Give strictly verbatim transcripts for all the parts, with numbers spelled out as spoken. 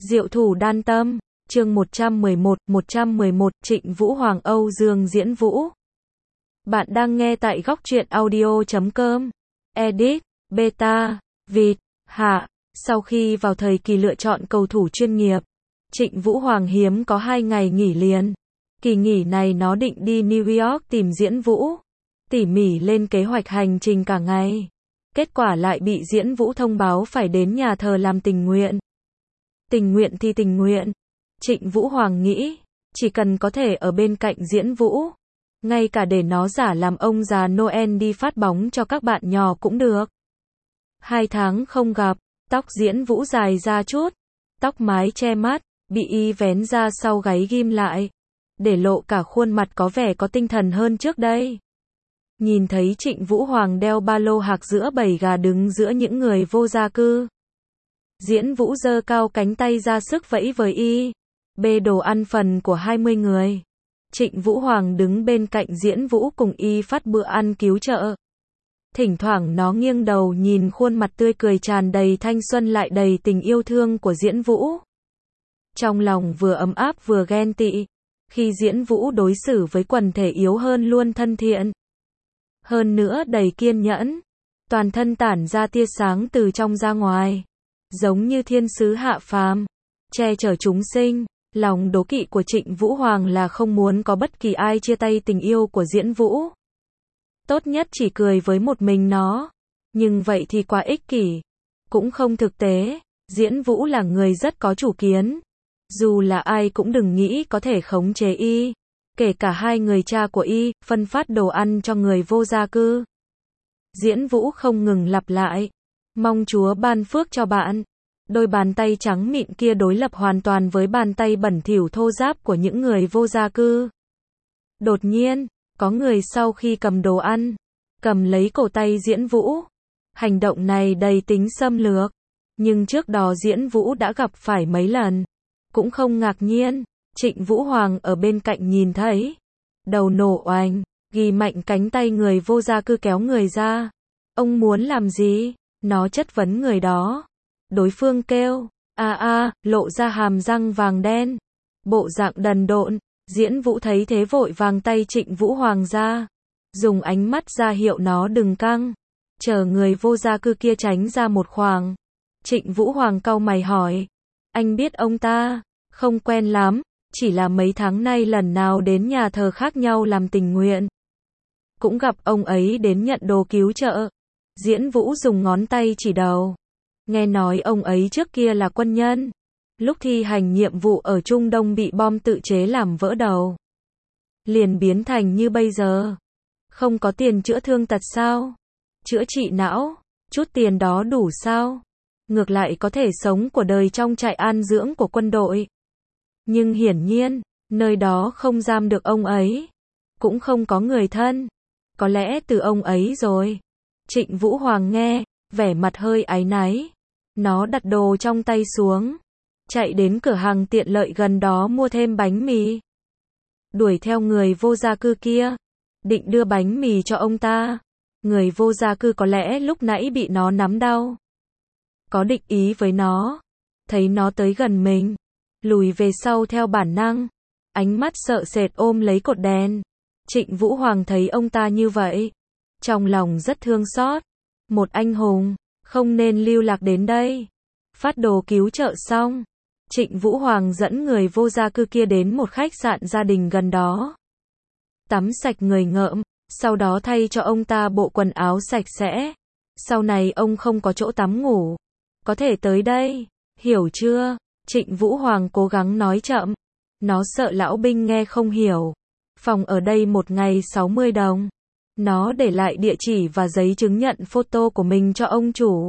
Diệu thủ đan tâm, chương một trăm mười một, một trăm mười một, Trịnh Vũ Hoàng Âu Dương diễn Vũ. Bạn đang nghe tại góc truyện audio chấm com. Edit, Beta, Vịt, Hạ. Sau khi vào thời kỳ lựa chọn cầu thủ chuyên nghiệp, Trịnh Vũ Hoàng hiếm có hai ngày nghỉ liền. Kỳ nghỉ này nó định đi New York tìm diễn Vũ. Tỉ mỉ lên kế hoạch hành trình cả ngày. Kết quả lại bị diễn Vũ thông báo phải đến nhà thờ làm tình nguyện. Tình nguyện thì tình nguyện. Trịnh Vũ Hoàng nghĩ, chỉ cần có thể ở bên cạnh diễn Vũ, ngay cả để nó giả làm ông già Noel đi phát bóng cho các bạn nhỏ cũng được. Hai tháng không gặp, tóc diễn Vũ dài ra chút, tóc mái che mắt, bị y vén ra sau gáy ghim lại, để lộ cả khuôn mặt có vẻ có tinh thần hơn trước đây. Nhìn thấy Trịnh Vũ Hoàng đeo ba lô hạc giữa bầy gà đứng giữa những người vô gia cư. Diễn Vũ giơ cao cánh tay ra sức vẫy với y, bê đồ ăn phần của hai mươi người. Trịnh Vũ Hoàng đứng bên cạnh diễn Vũ cùng y phát bữa ăn cứu trợ. Thỉnh thoảng nó nghiêng đầu nhìn khuôn mặt tươi cười tràn đầy thanh xuân lại đầy tình yêu thương của diễn Vũ. Trong lòng vừa ấm áp vừa ghen tị, khi diễn Vũ đối xử với quần thể yếu hơn luôn thân thiện. Hơn nữa đầy kiên nhẫn, toàn thân tản ra tia sáng từ trong ra ngoài, giống như thiên sứ hạ phàm, che chở chúng sinh. Lòng đố kỵ của Trịnh Vũ Hoàng là không muốn có bất kỳ ai chia tay tình yêu của diễn Vũ. Tốt nhất chỉ cười với một mình nó. Nhưng vậy thì quá ích kỷ, cũng không thực tế. Diễn Vũ là người rất có chủ kiến. Dù là ai cũng đừng nghĩ có thể khống chế y. Kể cả hai người cha của y, phân phát đồ ăn cho người vô gia cư. Diễn Vũ không ngừng lặp lại. Mong Chúa ban phước cho bạn. Đôi bàn tay trắng mịn kia đối lập hoàn toàn với bàn tay bẩn thỉu thô ráp của những người vô gia cư. Đột nhiên, có người sau khi cầm đồ ăn, cầm lấy cổ tay diễn Vũ. Hành động này đầy tính xâm lược. Nhưng trước đó diễn Vũ đã gặp phải mấy lần. Cũng không ngạc nhiên. Trịnh Vũ Hoàng ở bên cạnh nhìn thấy. Đầu nổ oành, ghi mạnh cánh tay người vô gia cư kéo người ra. Ông muốn làm gì? Nó chất vấn người đó. Đối phương kêu, a a, lộ ra hàm răng vàng đen. Bộ dạng đần độn, diễn Vũ thấy thế vội vàng tay Trịnh Vũ Hoàng ra. Dùng ánh mắt ra hiệu nó đừng căng. Chờ người vô gia cư kia tránh ra một khoảng. Trịnh Vũ Hoàng cau mày hỏi. Anh biết ông ta? Không quen lắm, chỉ là mấy tháng nay lần nào đến nhà thờ khác nhau làm tình nguyện. Cũng gặp ông ấy đến nhận đồ cứu trợ. Diễn Vũ dùng ngón tay chỉ đầu. Nghe nói ông ấy trước kia là quân nhân. Lúc thi hành nhiệm vụ ở Trung Đông bị bom tự chế làm vỡ đầu. Liền biến thành như bây giờ. Không có tiền chữa thương tật sao? Chữa trị não, chút tiền đó đủ sao? Ngược lại có thể sống của đời trong trại an dưỡng của quân đội. Nhưng hiển nhiên, nơi đó không giam được ông ấy. Cũng không có người thân. Có lẽ từ ông ấy rồi. Trịnh Vũ Hoàng nghe, vẻ mặt hơi áy náy. Nó đặt đồ trong tay xuống. Chạy đến cửa hàng tiện lợi gần đó mua thêm bánh mì. Đuổi theo người vô gia cư kia. Định đưa bánh mì cho ông ta. Người vô gia cư có lẽ lúc nãy bị nó nắm đau. Có địch ý với nó. Thấy nó tới gần mình. Lùi về sau theo bản năng. Ánh mắt sợ sệt ôm lấy cột đèn. Trịnh Vũ Hoàng thấy ông ta như vậy. Trong lòng rất thương xót. Một anh hùng. Không nên lưu lạc đến đây. Phát đồ cứu trợ xong. Trịnh Vũ Hoàng dẫn người vô gia cư kia đến một khách sạn gia đình gần đó. Tắm sạch người ngợm. Sau đó thay cho ông ta bộ quần áo sạch sẽ. Sau này ông không có chỗ tắm ngủ. Có thể tới đây. Hiểu chưa? Trịnh Vũ Hoàng cố gắng nói chậm. Nó sợ lão binh nghe không hiểu. Phòng ở đây một ngày sáu mươi đồng. Nó để lại địa chỉ và giấy chứng nhận photo của mình cho ông chủ.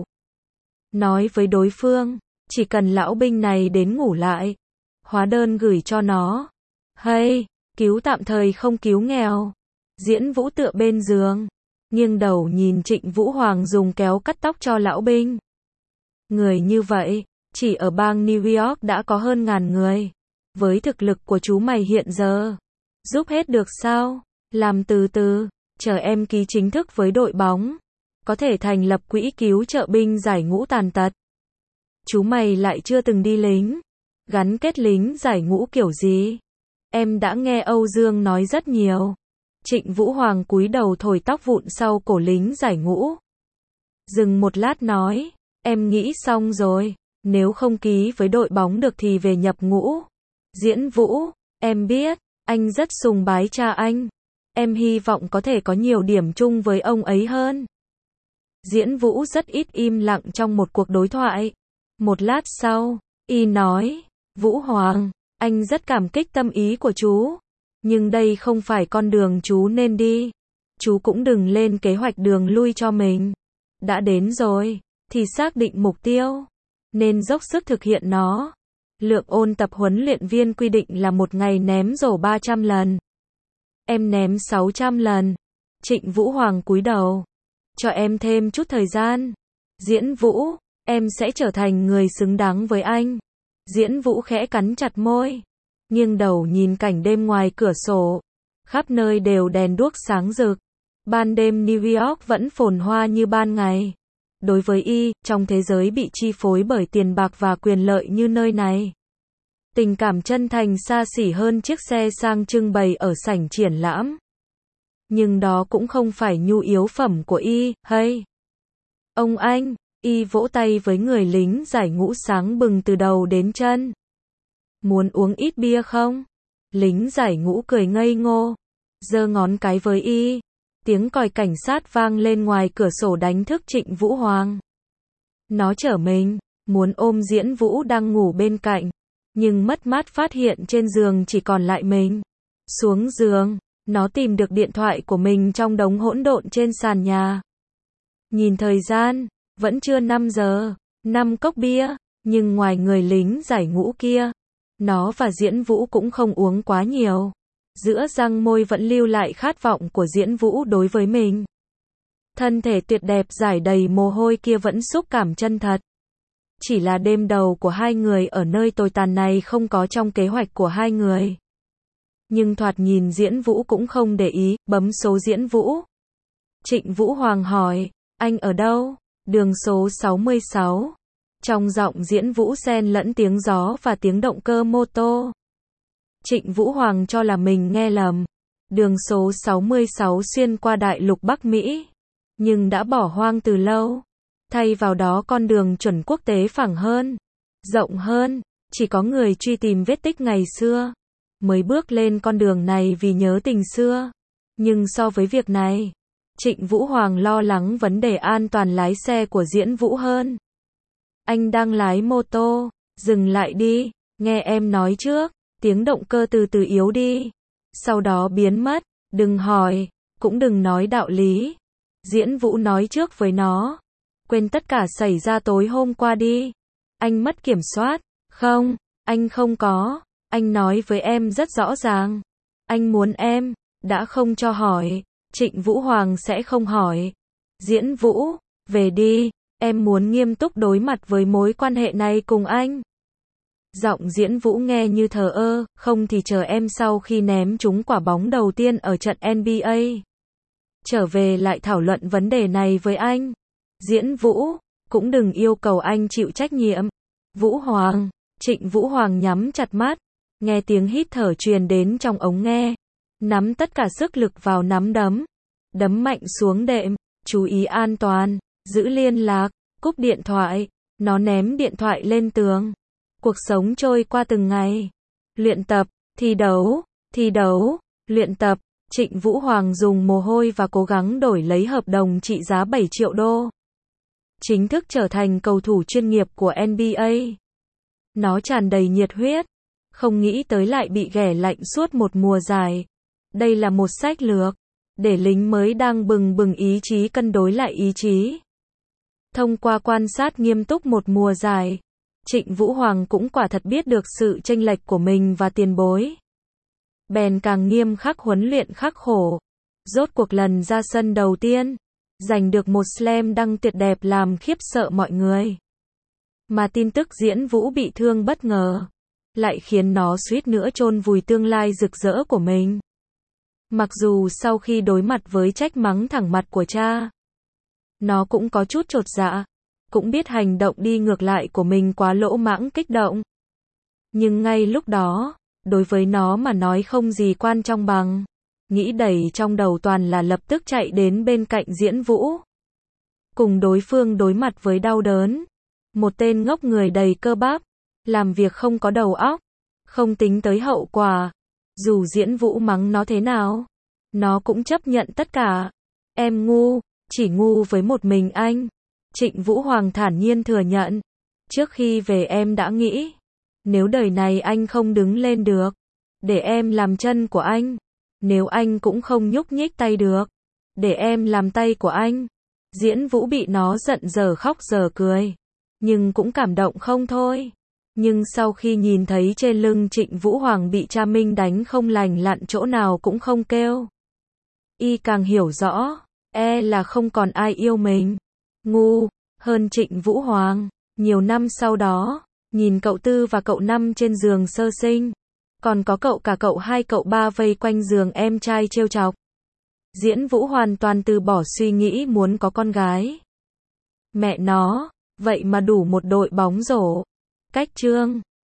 Nói với đối phương, chỉ cần lão binh này đến ngủ lại. Hóa đơn gửi cho nó. Hay, cứu tạm thời không cứu nghèo. Diễn Vũ tựa bên giường. Nghiêng đầu nhìn Trịnh Vũ Hoàng dùng kéo cắt tóc cho lão binh. Người như vậy, chỉ ở bang New York đã có hơn ngàn người. Với thực lực của chú mày hiện giờ, giúp hết được sao? Làm từ từ. Chờ em ký chính thức với đội bóng. Có thể thành lập quỹ cứu trợ binh giải ngũ tàn tật. Chú mày lại chưa từng đi lính. Gắn kết lính giải ngũ kiểu gì? Em đã nghe Âu Dương nói rất nhiều. Trịnh Vũ Hoàng cúi đầu thổi tóc vụn sau cổ lính giải ngũ. Dừng một lát nói, em nghĩ xong rồi, nếu không ký với đội bóng được thì về nhập ngũ. Diễn Vũ, em biết, anh rất sùng bái cha anh. Em hy vọng có thể có nhiều điểm chung với ông ấy hơn. Diễn Vũ rất ít im lặng trong một cuộc đối thoại. Một lát sau, y nói, Vũ Hoàng, anh rất cảm kích tâm ý của chú. Nhưng đây không phải con đường chú nên đi. Chú cũng đừng lên kế hoạch đường lui cho mình. Đã đến rồi, thì xác định mục tiêu. Nên dốc sức thực hiện nó. Lượng ôn tập huấn luyện viên quy định là một ngày ném rổ ba trăm lần. Em ném sáu trăm lần. Trịnh Vũ Hoàng cúi đầu. Cho em thêm chút thời gian. Diễn Vũ, em sẽ trở thành người xứng đáng với anh. Diễn Vũ khẽ cắn chặt môi. Nghiêng đầu nhìn cảnh đêm ngoài cửa sổ. Khắp nơi đều đèn đuốc sáng rực. Ban đêm New York vẫn phồn hoa như ban ngày. Đối với y, trong thế giới bị chi phối bởi tiền bạc và quyền lợi như nơi này, tình cảm chân thành xa xỉ hơn chiếc xe sang trưng bày ở sảnh triển lãm. Nhưng đó cũng không phải nhu yếu phẩm của y, hay. Ông anh, y vỗ tay với người lính giải ngũ sáng bừng từ đầu đến chân. Muốn uống ít bia không? Lính giải ngũ cười ngây ngô, giơ ngón cái với y. Tiếng còi cảnh sát vang lên ngoài cửa sổ đánh thức Trịnh Vũ Hoàng. Nó trở mình, muốn ôm Diễn Vũ đang ngủ bên cạnh, nhưng mất mát phát hiện trên giường chỉ còn lại mình. Xuống giường, nó tìm được điện thoại của mình trong đống hỗn độn trên sàn nhà. Nhìn thời gian, vẫn chưa năm giờ, năm cốc bia, nhưng ngoài người lính giải ngũ kia, nó và Diễn Vũ cũng không uống quá nhiều. Giữa răng môi vẫn lưu lại khát vọng của Diễn Vũ đối với mình. Thân thể tuyệt đẹp rải đầy mồ hôi kia vẫn xúc cảm chân thật. Chỉ là đêm đầu của hai người ở nơi tồi tàn này không có trong kế hoạch của hai người. Nhưng thoạt nhìn Diễn Vũ cũng không để ý, bấm số Diễn Vũ. Trịnh Vũ Hoàng hỏi, anh ở đâu? Đường số sáu mươi sáu. Trong giọng Diễn Vũ xen lẫn tiếng gió và tiếng động cơ mô tô. Trịnh Vũ Hoàng cho là mình nghe lầm. Đường số sáu mươi sáu xuyên qua đại lục Bắc Mỹ, nhưng đã bỏ hoang từ lâu. Thay vào đó con đường chuẩn quốc tế phẳng hơn, rộng hơn, chỉ có người truy tìm vết tích ngày xưa mới bước lên con đường này vì nhớ tình xưa. Nhưng so với việc này, Trịnh Vũ Hoàng lo lắng vấn đề an toàn lái xe của Diễn Vũ hơn. Anh đang lái mô tô, dừng lại đi, nghe em nói trước. Tiếng động cơ từ từ yếu đi, sau đó biến mất. Đừng hỏi, cũng đừng nói đạo lý. Diễn Vũ nói trước với nó. Quên tất cả xảy ra tối hôm qua đi. Anh mất kiểm soát. Không, anh không có. Anh nói với em rất rõ ràng. Anh muốn em, đã không cho hỏi. Trịnh Vũ Hoàng sẽ không hỏi. Diễn Vũ, về đi. Em muốn nghiêm túc đối mặt với mối quan hệ này cùng anh. Giọng Diễn Vũ nghe như thờ ơ, không thì chờ em sau khi ném trúng quả bóng đầu tiên ở trận N B A. Trở về lại thảo luận vấn đề này với anh. Diễn Vũ, cũng đừng yêu cầu anh chịu trách nhiệm. Vũ Hoàng, Trịnh Vũ Hoàng nhắm chặt mắt, nghe tiếng hít thở truyền đến trong ống nghe. Nắm tất cả sức lực vào nắm đấm. Đấm mạnh xuống đệm, chú ý an toàn, giữ liên lạc, cúp điện thoại. Nó ném điện thoại lên tường. Cuộc sống trôi qua từng ngày. Luyện tập, thi đấu, thi đấu, luyện tập. Trịnh Vũ Hoàng dùng mồ hôi và cố gắng đổi lấy hợp đồng trị giá bảy triệu đô. Chính thức trở thành cầu thủ chuyên nghiệp của N B A. Nó tràn đầy nhiệt huyết. Không nghĩ tới lại bị ghẻ lạnh suốt một mùa dài. Đây là một sách lược để lính mới đang bừng bừng ý chí cân đối lại ý chí. Thông qua quan sát nghiêm túc một mùa dài, Trịnh Vũ Hoàng cũng quả thật biết được sự chênh lệch của mình và tiền bối. Bèn càng nghiêm khắc huấn luyện khắc khổ. Rốt cuộc lần ra sân đầu tiên, giành được một slam dunk tuyệt đẹp làm khiếp sợ mọi người. Mà tin tức Diễn Vũ bị thương bất ngờ, lại khiến nó suýt nữa chôn vùi tương lai rực rỡ của mình. Mặc dù sau khi đối mặt với trách mắng thẳng mặt của cha, nó cũng có chút chột dạ. Cũng biết hành động đi ngược lại của mình quá lỗ mãng kích động. Nhưng ngay lúc đó, đối với nó mà nói không gì quan trọng bằng. Nghĩ đầy trong đầu toàn là lập tức chạy đến bên cạnh Diễn Vũ. Cùng đối phương đối mặt với đau đớn. Một tên ngốc người đầy cơ bắp, làm việc không có đầu óc, không tính tới hậu quả. Dù Diễn Vũ mắng nó thế nào, nó cũng chấp nhận tất cả. Em ngu, chỉ ngu với một mình anh. Trịnh Vũ Hoàng thản nhiên thừa nhận. Trước khi về em đã nghĩ, nếu đời này anh không đứng lên được, để em làm chân của anh. Nếu anh cũng không nhúc nhích tay được, để em làm tay của anh. Diễn Vũ bị nó giận giờ khóc giờ cười, nhưng cũng cảm động không thôi. Nhưng sau khi nhìn thấy trên lưng Trịnh Vũ Hoàng bị cha Minh đánh không lành lặn chỗ nào cũng không kêu, y càng hiểu rõ, e là không còn ai yêu mình. Ngu hơn Trịnh Vũ Hoàng. Nhiều năm sau đó, nhìn cậu Tư và cậu Năm trên giường sơ sinh, còn có cậu cả cậu hai cậu ba vây quanh giường em trai trêu chọc. Diễn Vũ hoàn toàn từ bỏ suy nghĩ muốn có con gái. Mẹ nó, vậy mà đủ một đội bóng rổ. Cách chương